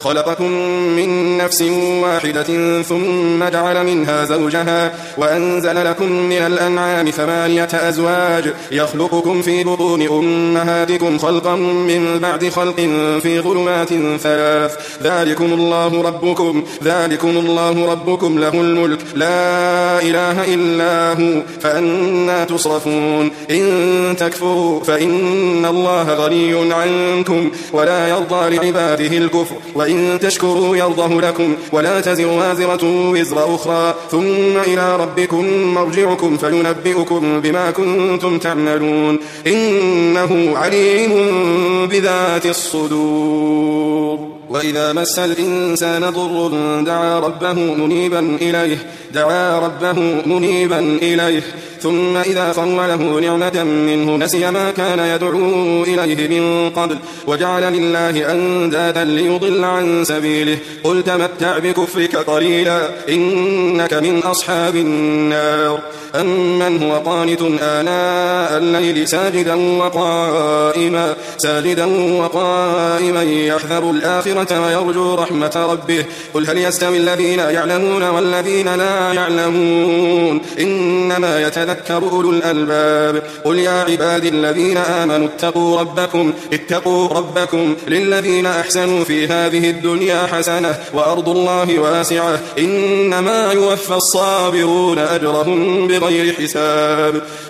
خلقكم من نفس واحدة ثم جعل منها زوجها وأنزل لكم من الأنعام 8 أزواج يخلقكم في بطون أمهاتكم خلقا من بعد خلق في ظلمات 3 ذلكم الله ربكم له الملك لا إله إلا هو فأنى تصرفون إن تكفروا فإن الله غني عنكم ولا يرضى لعباده الكفر وإن تشكروا يرضه لكم ولا تزر وازرة وزر أخرى ثم إلى ربكم مرجعكم فينبئكم بما كنتم تعملون إنه عليم بذات الصدور وإذا مس الإنسان ضر دعا ربه منيبا إليه ثم إذا خوله نعمة منه نسي ما كان يدعو إليه من قبل وجعل لله أندادا ليضل عن سبيله قل تمتع بكفرك قليلا إنك من أصحاب النار أمن هو قانت آناء الليل ساجدا وقائما يحذر الآخرة ويرجو رحمة ربه قل هل يستوي الذين يعلمون والذين لا يعلمون إنما يتذكر أولو الألباب قل يا عبادي الذين آمنوا اتقوا ربكم للذين أحسنوا في هذه الدنيا حسنة وأرض الله واسعة إنما يوفى الصابرون أجرهم بغير حساب